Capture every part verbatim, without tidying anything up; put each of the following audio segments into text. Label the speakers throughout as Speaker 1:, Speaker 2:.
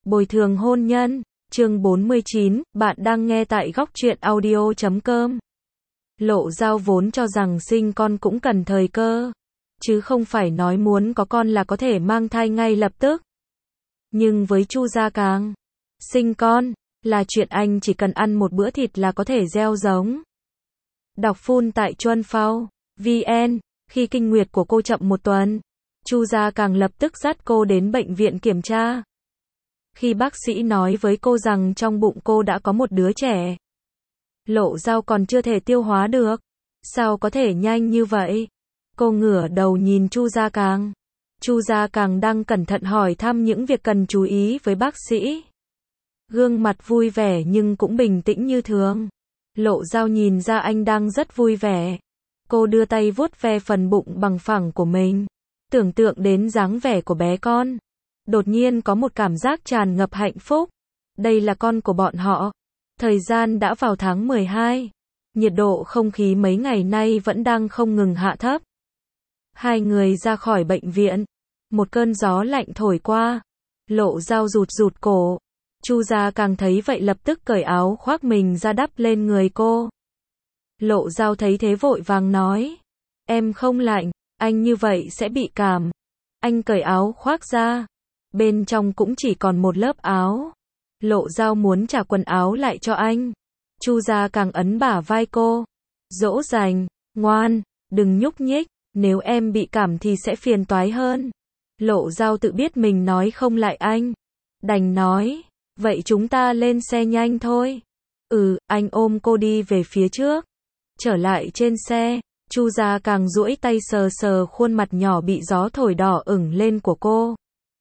Speaker 1: Bồi thường hôn nhân, chương bốn mươi chín, bạn đang nghe tại góc truyện audio chấm com. Lộ Dao vốn cho rằng sinh con cũng cần thời cơ, chứ không phải nói muốn có con là có thể mang thai ngay lập tức. Nhưng với Chu Gia Càng, sinh con là chuyện anh chỉ cần ăn một bữa thịt là có thể gieo giống. Đọc full tại chuan phao vn, khi kinh nguyệt của cô chậm một tuần, Chu Gia Càng lập tức dắt cô đến bệnh viện kiểm tra. Khi bác sĩ nói với cô rằng trong bụng cô đã có một đứa trẻ, Lộ Dao còn chưa thể tiêu hóa được. Sao có thể nhanh như vậy? Cô ngửa đầu nhìn Chu Gia Càng. Chu Gia Càng đang cẩn thận hỏi thăm những việc cần chú ý với bác sĩ. Gương mặt vui vẻ nhưng cũng bình tĩnh như thường. Lộ Dao nhìn ra anh đang rất vui vẻ. Cô đưa tay vuốt ve phần bụng bằng phẳng của mình, tưởng tượng đến dáng vẻ của bé con. Đột nhiên có một cảm giác tràn ngập hạnh phúc. Đây là con của bọn họ. Thời gian đã vào tháng mười hai. Nhiệt độ không khí mấy ngày nay vẫn đang không ngừng hạ thấp. Hai người ra khỏi bệnh viện. Một cơn gió lạnh thổi qua. Lộ Dao rụt rụt cổ. Chu Gia Càng thấy vậy lập tức cởi áo khoác mình ra đắp lên người cô. Lộ Dao thấy thế vội vàng nói. Em không lạnh, anh như vậy sẽ bị cảm. Anh cởi áo khoác ra. Bên trong cũng chỉ còn một lớp áo. Lộ Dao muốn trả quần áo lại cho anh. Chu Gia Càng ấn bả vai cô, dỗ dành, ngoan, đừng nhúc nhích, nếu em bị cảm thì sẽ phiền toái hơn. Lộ Dao tự biết mình nói không lại anh, đành nói, vậy chúng ta lên xe nhanh thôi. Ừ, anh ôm cô đi về phía trước. Trở lại trên xe, Chu Gia Càng duỗi tay sờ sờ khuôn mặt nhỏ bị gió thổi đỏ ửng lên của cô.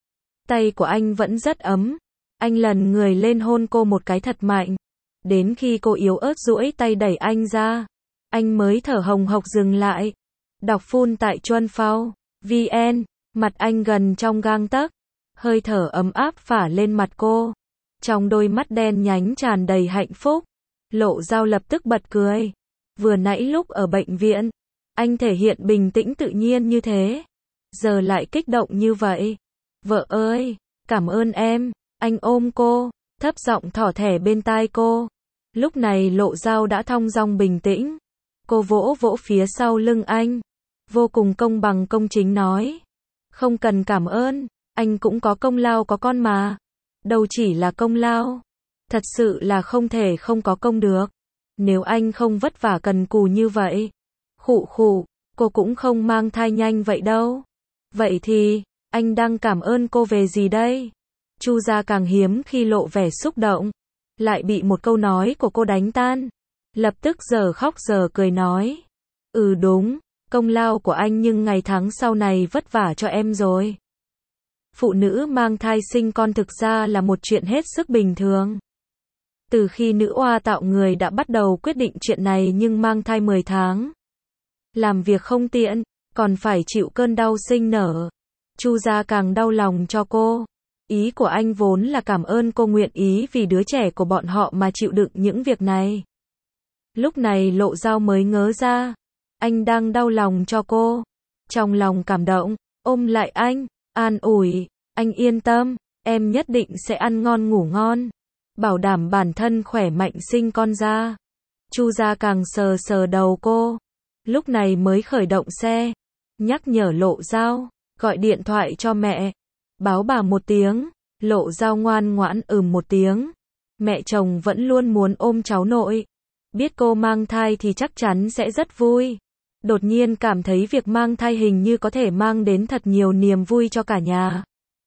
Speaker 1: Tay của anh vẫn rất ấm. Anh lần người lên hôn cô một cái thật mạnh. Đến khi cô yếu ớt duỗi tay đẩy anh ra, anh mới thở hồng hộc dừng lại. Đọc full tại chuan phao vn, mặt anh gần trong gang tấc, hơi thở ấm áp phả lên mặt cô. Trong đôi mắt đen nhánh tràn đầy hạnh phúc. Lộ Dao lập tức bật cười. Vừa nãy lúc ở bệnh viện, anh thể hiện bình tĩnh tự nhiên như thế, giờ lại kích động như vậy. Vợ ơi, cảm ơn em. Anh ôm cô, thấp giọng thỏ thẻ bên tai cô. Lúc này Lộ Dao đã thong dong bình tĩnh. Cô vỗ vỗ phía sau lưng anh, vô cùng công bằng công chính nói. Không cần cảm ơn, anh cũng có công lao có con mà. Đâu chỉ là công lao, thật sự là không thể không có công được. Nếu anh không vất vả cần cù như vậy, khụ khụ, cô cũng không mang thai nhanh vậy đâu. Vậy thì, anh đang cảm ơn cô về gì đây? Chu Gia Càng hiếm khi lộ vẻ xúc động, lại bị một câu nói của cô đánh tan. Lập tức giờ khóc giờ cười nói. Ừ đúng, công lao của anh nhưng ngày tháng sau này vất vả cho em rồi. Phụ nữ mang thai sinh con thực ra là một chuyện hết sức bình thường. Từ khi nữ oa tạo người đã bắt đầu quyết định chuyện này nhưng mang thai mười tháng. Làm việc không tiện, còn phải chịu cơn đau sinh nở. Chu Gia Càng đau lòng cho cô. Ý của anh vốn là cảm ơn cô nguyện ý vì đứa trẻ của bọn họ mà chịu đựng những việc này. Lúc này Lộ Dao mới ngớ ra, anh đang đau lòng cho cô. Trong lòng cảm động, ôm lại anh, an ủi, anh yên tâm, em nhất định sẽ ăn ngon ngủ ngon, bảo đảm bản thân khỏe mạnh sinh con ra. Chu Gia Càng sờ sờ đầu cô, lúc này mới khởi động xe, nhắc nhở Lộ Dao, gọi điện thoại cho mẹ. Báo bà một tiếng. Lộ Dao ngoan ngoãn ừm một tiếng. Mẹ chồng vẫn luôn muốn ôm cháu nội. Biết cô mang thai thì chắc chắn sẽ rất vui. Đột nhiên cảm thấy việc mang thai hình như có thể mang đến thật nhiều niềm vui cho cả nhà.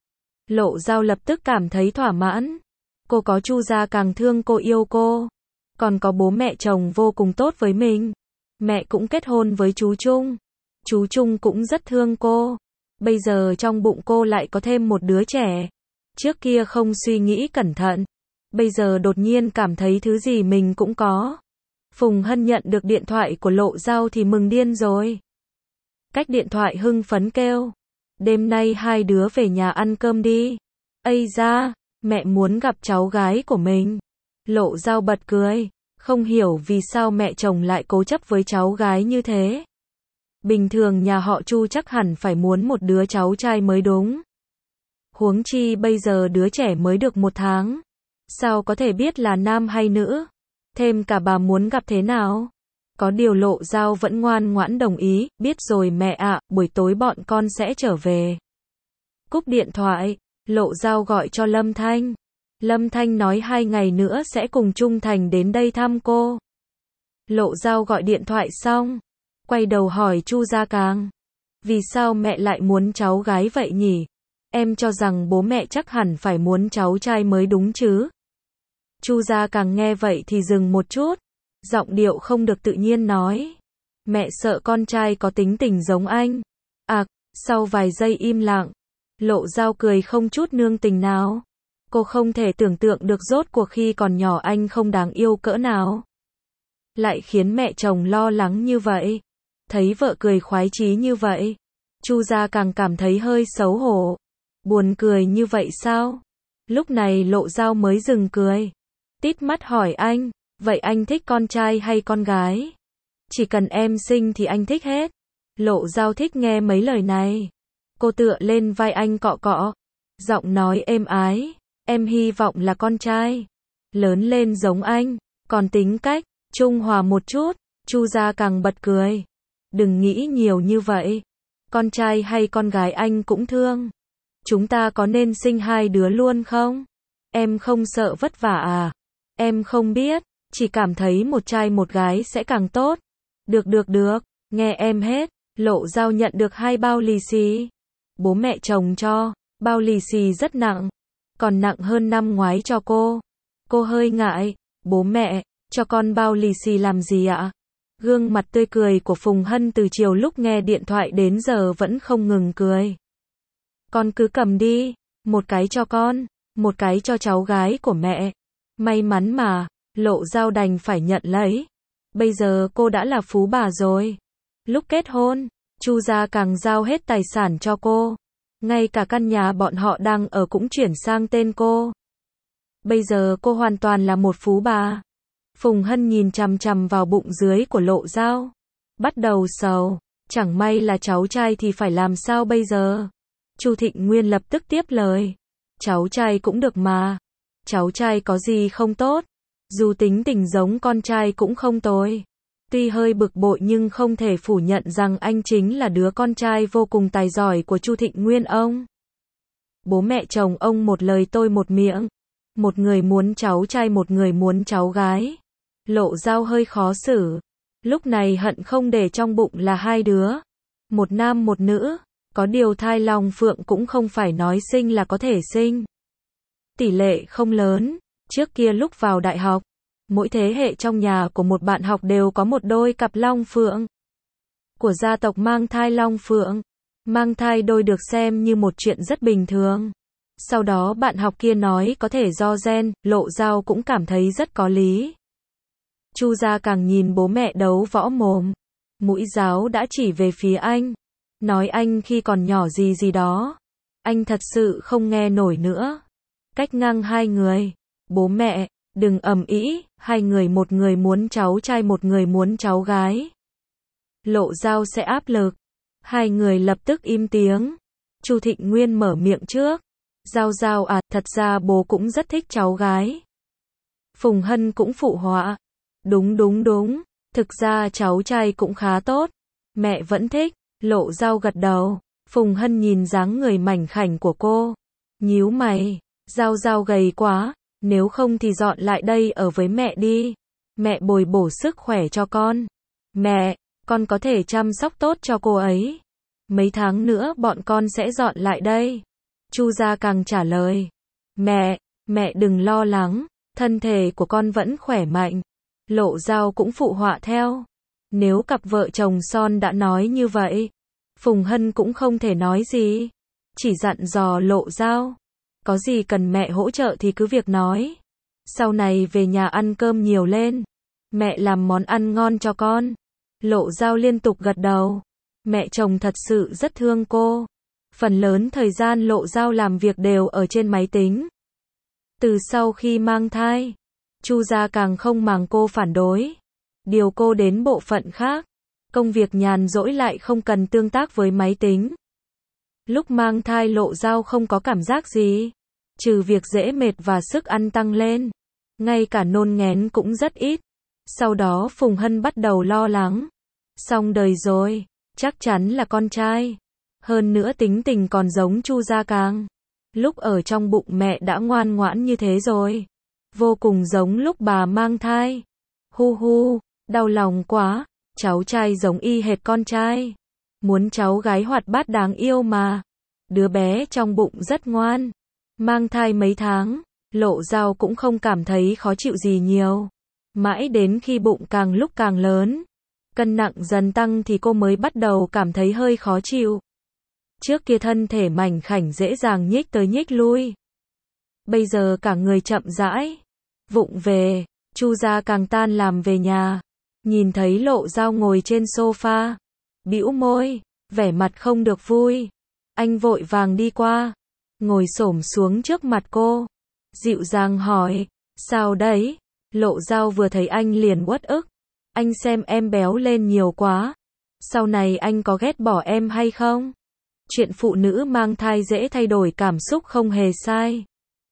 Speaker 1: Lộ Dao lập tức cảm thấy thỏa mãn. Cô có Chu Gia Càng thương cô yêu cô. Còn có bố mẹ chồng vô cùng tốt với mình. Mẹ cũng kết hôn với chú Trung. Chú Trung cũng rất thương cô. Bây giờ trong bụng cô lại có thêm một đứa trẻ. Trước kia không suy nghĩ cẩn thận. Bây giờ đột nhiên cảm thấy thứ gì mình cũng có. Phùng Hân nhận được điện thoại của Lộ Dao thì mừng điên rồi. Cách điện thoại hưng phấn kêu. Đêm nay hai đứa về nhà ăn cơm đi. Ây da, mẹ muốn gặp cháu gái của mình. Lộ Dao bật cười. Không hiểu vì sao mẹ chồng lại cố chấp với cháu gái như thế. Bình thường nhà họ Chu chắc hẳn phải muốn một đứa cháu trai mới đúng. Huống chi bây giờ đứa trẻ mới được một tháng. Sao có thể biết là nam hay nữ? Thêm cả bà muốn gặp thế nào? Có điều Lộ Dao vẫn ngoan ngoãn đồng ý, biết rồi mẹ ạ, buổi tối bọn con sẽ trở về. Cúp điện thoại, Lộ Dao gọi cho Lâm Thanh. Lâm Thanh nói hai ngày nữa sẽ cùng Trung Thành đến đây thăm cô. Lộ Dao gọi điện thoại xong, quay đầu hỏi Chu Gia Càng. Vì sao mẹ lại muốn cháu gái vậy nhỉ? Em cho rằng bố mẹ chắc hẳn phải muốn cháu trai mới đúng chứ. Chu Gia Càng nghe vậy thì dừng một chút, giọng điệu không được tự nhiên nói. Mẹ sợ con trai có tính tình giống anh. À, sau vài giây im lặng, Lộ Dao cười không chút nương tình nào. Cô không thể tưởng tượng được rốt cuộc khi còn nhỏ anh không đáng yêu cỡ nào. Lại khiến mẹ chồng lo lắng như vậy. Thấy vợ cười khoái chí như vậy, Chu Gia Càng cảm thấy hơi xấu hổ. Buồn cười như vậy sao? Lúc này Lộ Dao mới dừng cười. Tít mắt hỏi anh, vậy anh thích con trai hay con gái? Chỉ cần em xinh thì anh thích hết. Lộ Dao thích nghe mấy lời này. Cô tựa lên vai anh cọ cọ, giọng nói êm ái, em hy vọng là con trai. Lớn lên giống anh, còn tính cách, trung hòa một chút. Chu Gia Càng bật cười. Đừng nghĩ nhiều như vậy. Con trai hay con gái anh cũng thương. Chúng ta có nên sinh hai đứa luôn không? Em không sợ vất vả à? Em không biết, chỉ cảm thấy một trai một gái sẽ càng tốt. Được được được, nghe em hết. Lộ Dao nhận được hai bao lì xì. Bố mẹ chồng cho, bao lì xì rất nặng, còn nặng hơn năm ngoái cho cô. Cô hơi ngại, bố mẹ, cho con bao lì xì làm gì ạ? Gương mặt tươi cười của Phùng Hân từ chiều lúc nghe điện thoại đến giờ vẫn không ngừng cười. Con cứ cầm đi, một cái cho con, một cái cho cháu gái của mẹ. May mắn mà, Lộ Dao đành phải nhận lấy. Bây giờ cô đã là phú bà rồi. Lúc kết hôn, Chu Gia Càng giao hết tài sản cho cô. Ngay cả căn nhà bọn họ đang ở cũng chuyển sang tên cô. Bây giờ cô hoàn toàn là một phú bà. Phùng Hân nhìn chằm chằm vào bụng dưới của Lộ Dao, bắt đầu sầu, chẳng may là cháu trai thì phải làm sao bây giờ? Chu Thịnh Nguyên lập tức tiếp lời, cháu trai cũng được mà, cháu trai có gì không tốt, dù tính tình giống con trai cũng không tồi. Tuy hơi bực bội nhưng không thể phủ nhận rằng anh chính là đứa con trai vô cùng tài giỏi của Chu Thịnh Nguyên ông. Bố mẹ chồng ông một lời tôi một miệng, một người muốn cháu trai một người muốn cháu gái. Lộ Dao hơi khó xử, lúc này hận không để trong bụng là hai đứa, một nam một nữ, có điều thai long phượng cũng không phải nói sinh là có thể sinh. Tỷ lệ không lớn, trước kia lúc vào đại học, mỗi thế hệ trong nhà của một bạn học đều có một đôi cặp long phượng. Của gia tộc mang thai long phượng, mang thai đôi được xem như một chuyện rất bình thường. Sau đó bạn học kia nói có thể do gen, Lộ Dao cũng cảm thấy rất có lý. Chu Gia Càng nhìn bố mẹ đấu võ mồm, mũi giáo đã chỉ về phía anh, nói anh khi còn nhỏ gì gì đó. Anh thật sự không nghe nổi nữa. Cách ngăn hai người, bố mẹ, đừng ầm ĩ, hai người một người muốn cháu trai một người muốn cháu gái. Lộ Dao sẽ áp lực. Hai người lập tức im tiếng. Chu Thịnh Nguyên mở miệng trước. Dao Dao à, thật ra bố cũng rất thích cháu gái. Phùng Hân cũng phụ họa. Đúng đúng đúng, thực ra cháu trai cũng khá tốt. Mẹ vẫn thích. Lộ Dao gật đầu. Phùng Hân nhìn dáng người mảnh khảnh của cô, nhíu mày. Dao Dao gầy quá, nếu không thì dọn lại đây ở với mẹ đi. Mẹ bồi bổ sức khỏe cho con. Mẹ, con có thể chăm sóc tốt cho cô ấy. Mấy tháng nữa bọn con sẽ dọn lại đây. Chu Gia Càng trả lời. Mẹ, mẹ đừng lo lắng, thân thể của con vẫn khỏe mạnh. Lộ Dao cũng phụ họa theo. Nếu cặp vợ chồng son đã nói như vậy, Phùng Hân cũng không thể nói gì, chỉ dặn dò Lộ Dao. Có gì cần mẹ hỗ trợ thì cứ việc nói. Sau này về nhà ăn cơm nhiều lên. Mẹ làm món ăn ngon cho con. Lộ Dao liên tục gật đầu. Mẹ chồng thật sự rất thương cô. Phần lớn thời gian Lộ Dao làm việc đều ở trên máy tính. Từ sau khi mang thai, Chu Gia càng không màng cô phản đối. Điều cô đến bộ phận khác. Công việc nhàn rỗi lại không cần tương tác với máy tính. Lúc mang thai Lộ Dao không có cảm giác gì, trừ việc dễ mệt và sức ăn tăng lên, ngay cả nôn nghén cũng rất ít. Sau đó Phùng Hân bắt đầu lo lắng. Xong đời rồi, chắc chắn là con trai. Hơn nữa tính tình còn giống Chu Gia Càng. Lúc ở trong bụng mẹ đã ngoan ngoãn như thế rồi. Vô cùng giống lúc bà mang thai. Hu hu, đau lòng quá, cháu trai giống y hệt con trai. Muốn cháu gái hoạt bát đáng yêu mà. Đứa bé trong bụng rất ngoan. Mang thai mấy tháng, Lộ Dao cũng không cảm thấy khó chịu gì nhiều. Mãi đến khi bụng càng lúc càng lớn, cân nặng dần tăng thì cô mới bắt đầu cảm thấy hơi khó chịu. Trước kia thân thể mảnh khảnh dễ dàng nhích tới nhích lui. Bây giờ cả người chậm rãi, vụng về. Chu Gia Càng tan làm về nhà, nhìn thấy Lộ Dao ngồi trên sofa, bĩu môi, vẻ mặt không được vui. Anh vội vàng đi qua, ngồi xổm xuống trước mặt cô, dịu dàng hỏi, sao đấy? Lộ Dao vừa thấy anh liền uất ức, anh xem em béo lên nhiều quá, sau này anh có ghét bỏ em hay không? Chuyện phụ nữ mang thai dễ thay đổi cảm xúc không hề sai.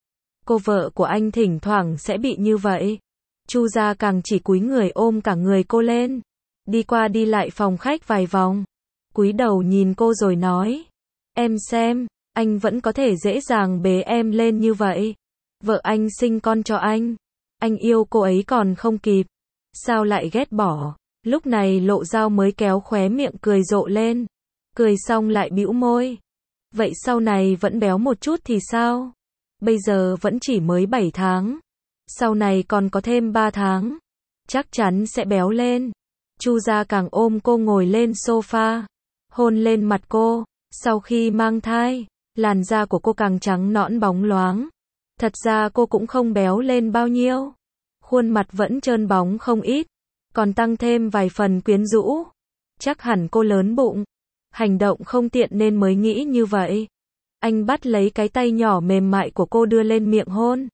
Speaker 1: Cô vợ của anh thỉnh thoảng sẽ bị như vậy. Chu Gia Càng chỉ cúi người ôm cả người cô lên, đi qua đi lại phòng khách vài vòng, cúi đầu nhìn cô rồi nói, em xem, anh vẫn có thể dễ dàng bế em lên như vậy. Vợ anh sinh con cho anh, anh yêu cô ấy còn không kịp, sao lại ghét bỏ? Lúc này Lộ Dao mới kéo khóe miệng cười rộ lên, cười xong lại bĩu môi. Vậy sau này vẫn béo một chút thì sao? Bây giờ vẫn chỉ mới bảy tháng, sau này còn có thêm ba tháng, chắc chắn sẽ béo lên. Chu Gia Càng ôm cô ngồi lên sofa, hôn lên mặt cô. Sau khi mang thai, làn da của cô càng trắng nõn bóng loáng. Thật ra cô cũng không béo lên bao nhiêu, khuôn mặt vẫn trơn bóng không ít, còn tăng thêm vài phần quyến rũ. Chắc hẳn cô lớn bụng, hành động không tiện nên mới nghĩ như vậy. Anh bắt lấy cái tay nhỏ mềm mại của cô đưa lên miệng hôn.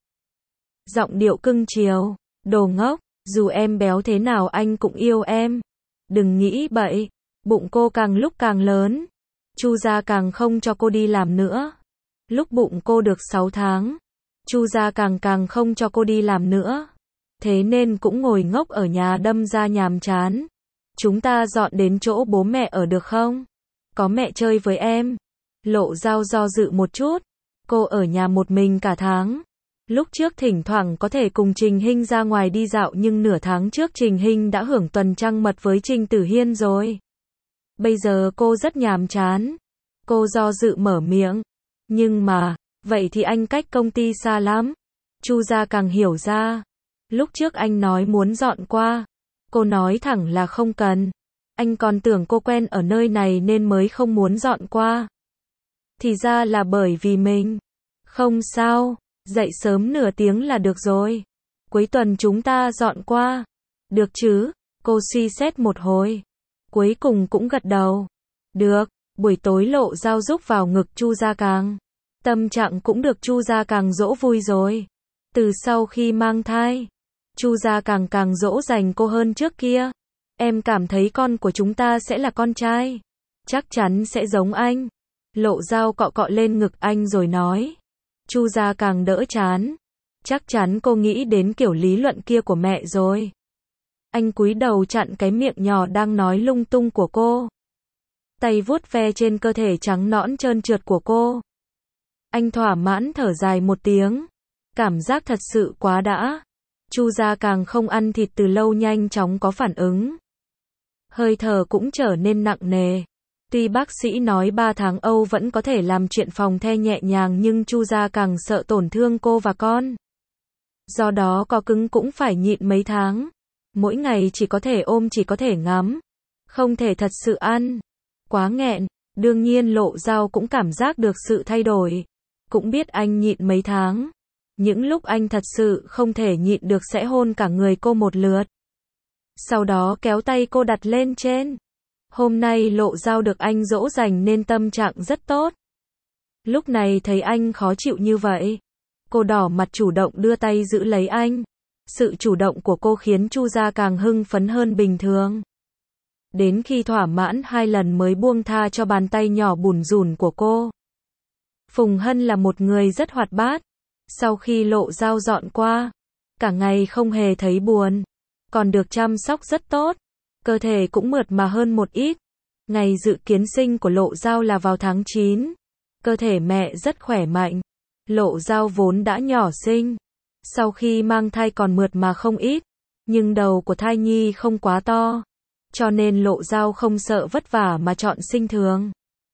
Speaker 1: Giọng điệu cưng chiều, đồ ngốc, dù em béo thế nào anh cũng yêu em. Đừng nghĩ bậy. Bụng cô càng lúc càng lớn. Chu Gia Càng không cho cô đi làm nữa. Lúc bụng cô được sáu tháng, Chu Gia Càng càng không cho cô đi làm nữa. Thế nên cũng ngồi ngốc ở nhà đâm ra nhàm chán. Chúng ta dọn đến chỗ bố mẹ ở được không? Có mẹ chơi với em. Lộ Dao do dự một chút. Cô ở nhà một mình cả tháng. Lúc trước thỉnh thoảng có thể cùng Trình Hinh ra ngoài đi dạo nhưng nửa tháng trước Trình Hinh đã hưởng tuần trăng mật với Trình Tử Hiên rồi. Bây giờ cô rất nhàm chán. Cô do dự mở miệng. Nhưng mà, vậy thì anh cách công ty xa lắm. Chu Gia Càng hiểu ra. Lúc trước anh nói muốn dọn qua. Cô nói thẳng là không cần. Anh còn tưởng cô quen ở nơi này nên mới không muốn dọn qua. Thì ra là bởi vì mình. Không sao, dậy sớm nửa tiếng là được rồi. Cuối tuần chúng ta dọn qua. Được chứ? Cô suy xét một hồi. Cuối cùng cũng gật đầu. Được. Buổi tối Lộ Dao rúc vào ngực Chu Gia Càng. Tâm trạng cũng được Chu Gia Càng dỗ vui rồi. Từ sau khi mang thai, Chu Gia Càng càng dỗ dành cô hơn trước kia. Em cảm thấy con của chúng ta sẽ là con trai. Chắc chắn sẽ giống anh. Lộ Dao cọ cọ lên ngực anh rồi nói. Chu Gia Càng đỡ chán. Chắc chắn cô nghĩ đến kiểu lý luận kia của mẹ rồi. Anh cúi đầu chặn cái miệng nhỏ đang nói lung tung của cô. Tay vuốt ve trên cơ thể trắng nõn trơn trượt của cô. Anh thỏa mãn thở dài một tiếng. Cảm giác thật sự quá đã. Chu Gia Càng không ăn thịt từ lâu nhanh chóng có phản ứng. Hơi thở cũng trở nên nặng nề. Tuy bác sĩ nói ba tháng Âu vẫn có thể làm chuyện phòng the nhẹ nhàng nhưng Chu Gia Càng sợ tổn thương cô và con. Do đó có cứng cũng phải nhịn mấy tháng. Mỗi ngày chỉ có thể ôm chỉ có thể ngắm. Không thể thật sự ăn. Quá nghẹn. Đương nhiên Lộ Dao cũng cảm giác được sự thay đổi. Cũng biết anh nhịn mấy tháng. Những lúc anh thật sự không thể nhịn được sẽ hôn cả người cô một lượt. Sau đó kéo tay cô đặt lên trên. Hôm nay Lộ Dao được anh dỗ dành nên tâm trạng rất tốt. Lúc này thấy anh khó chịu như vậy. Cô đỏ mặt chủ động đưa tay giữ lấy anh. Sự chủ động của cô khiến Chu Gia Càng hưng phấn hơn bình thường. Đến khi thỏa mãn hai lần mới buông tha cho bàn tay nhỏ bủn rủn của cô. Phùng Hân là một người rất hoạt bát. Sau khi Lộ Dao dọn qua, cả ngày không hề thấy buồn, còn được chăm sóc rất tốt, cơ thể cũng mượt mà hơn một ít. Ngày dự kiến sinh của Lộ Dao là vào tháng chín. Cơ thể mẹ rất khỏe mạnh. Lộ Dao vốn đã nhỏ xinh, sau khi mang thai còn mượt mà không ít, nhưng đầu của thai nhi không quá to, cho nên Lộ Dao không sợ vất vả mà chọn sinh thường.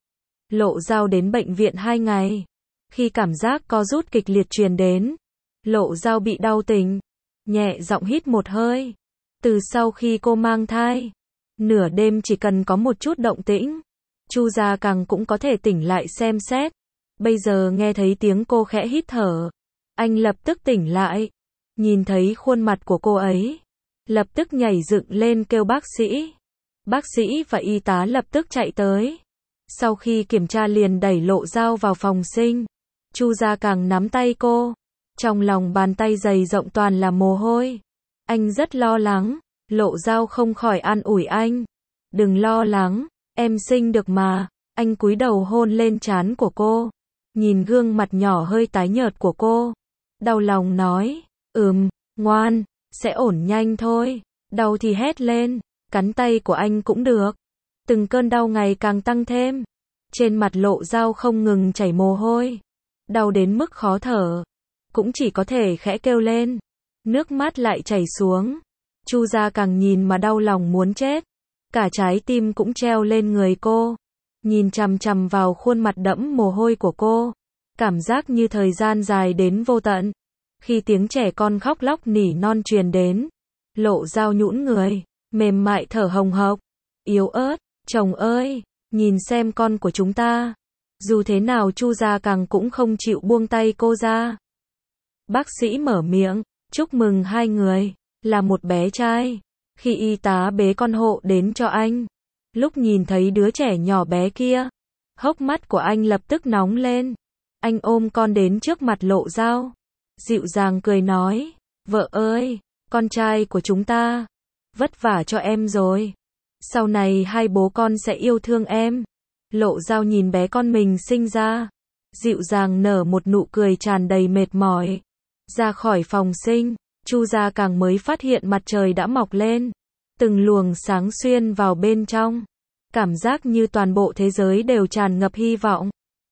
Speaker 1: Lộ Dao đến bệnh viện hai ngày. Khi cảm giác co rút kịch liệt truyền đến, Lộ Dao bị đau tỉnh, nhẹ giọng hít một hơi. Từ sau khi cô mang thai, nửa đêm chỉ cần có một chút động tĩnh, Chu Gia Càng cũng có thể tỉnh lại xem xét. Bây giờ nghe thấy tiếng cô khẽ hít thở, anh lập tức tỉnh lại, nhìn thấy khuôn mặt của cô ấy, lập tức nhảy dựng lên kêu bác sĩ. Bác sĩ và y tá lập tức chạy tới. Sau khi kiểm tra liền đẩy Lộ Dao vào phòng sinh. Chu Gia Càng nắm tay cô, trong lòng bàn tay dày rộng toàn là mồ hôi. Anh rất lo lắng. Lộ Dao không khỏi an ủi anh. Đừng lo lắng, em sinh được mà. Anh cúi đầu hôn lên trán của cô, nhìn gương mặt nhỏ hơi tái nhợt của cô, đau lòng nói, ừm, ngoan, sẽ ổn nhanh thôi. Đau thì hét lên, cắn tay của anh cũng được. Từng cơn đau ngày càng tăng thêm. Trên mặt Lộ Dao không ngừng chảy mồ hôi, đau đến mức khó thở, cũng chỉ có thể khẽ kêu lên. Nước mắt lại chảy xuống. Chu Gia Càng nhìn mà đau lòng muốn chết, cả trái tim cũng treo lên người cô, nhìn chằm chằm vào khuôn mặt đẫm mồ hôi của cô, cảm giác như thời gian dài đến vô tận. Khi tiếng trẻ con khóc lóc nỉ non truyền đến, Lộ Dao nhũn người, mềm mại thở hồng hộc, yếu ớt, chồng ơi, nhìn xem con của chúng ta. Dù thế nào Chu Gia Càng cũng không chịu buông tay cô ra. Bác sĩ mở miệng, chúc mừng hai người, là một bé trai. Khi y tá bế con hộ đến cho anh, lúc nhìn thấy đứa trẻ nhỏ bé kia, hốc mắt của anh lập tức nóng lên. Anh ôm con đến trước mặt Lộ Dao, dịu dàng cười nói, vợ ơi, con trai của chúng ta, vất vả cho em rồi. Sau này hai bố con sẽ yêu thương em. Lộ Dao nhìn bé con mình sinh ra, dịu dàng nở một nụ cười tràn đầy mệt mỏi. Ra khỏi phòng sinh, Chu Gia Càng mới phát hiện mặt trời đã mọc lên, từng luồng sáng xuyên vào bên trong, cảm giác như toàn bộ thế giới đều tràn ngập hy vọng.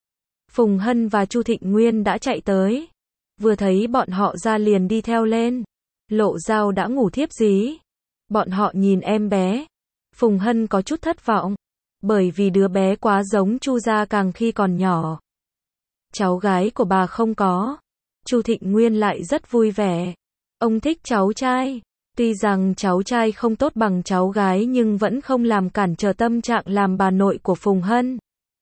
Speaker 1: Phùng Hân và Chu Thịnh Nguyên đã chạy tới, vừa thấy bọn họ ra liền đi theo lên. Lộ Dao đã ngủ thiếp dí. Bọn họ nhìn em bé. Phùng Hân có chút thất vọng, bởi vì đứa bé quá giống Chu Gia Càng khi còn nhỏ. Cháu gái của bà không có. Chu Thịnh Nguyên lại rất vui vẻ. Ông thích cháu trai. Tuy rằng cháu trai không tốt bằng cháu gái nhưng vẫn không làm cản trở tâm trạng làm bà nội của Phùng Hân.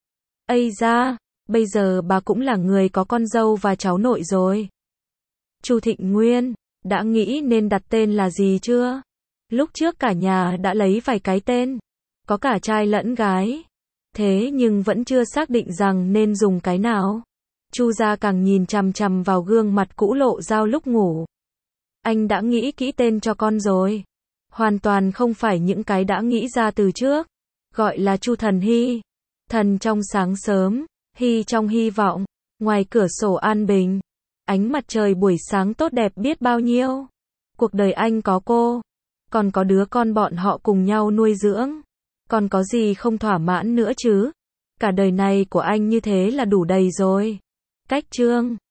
Speaker 1: Ây da, bây giờ bà cũng là người có con dâu và cháu nội rồi. Chu Thịnh Nguyên, đã nghĩ nên đặt tên là gì chưa? Lúc trước cả nhà đã lấy vài cái tên, có cả trai lẫn gái. Thế nhưng vẫn chưa xác định rằng nên dùng cái nào. Chu Gia Càng nhìn chằm chằm vào gương mặt cũ Lộ Dao lúc ngủ. Anh đã nghĩ kỹ tên cho con rồi. Hoàn toàn không phải những cái đã nghĩ ra từ trước. Gọi là Chu Thần Hy. Thần trong sáng sớm, Hy trong hy vọng. Ngoài cửa sổ an bình, ánh mặt trời buổi sáng tốt đẹp biết bao nhiêu. Cuộc đời anh có cô, còn có đứa con bọn họ cùng nhau nuôi dưỡng. Còn có gì không thỏa mãn nữa chứ? Cả đời này của anh như thế là đủ đầy rồi. Cách chương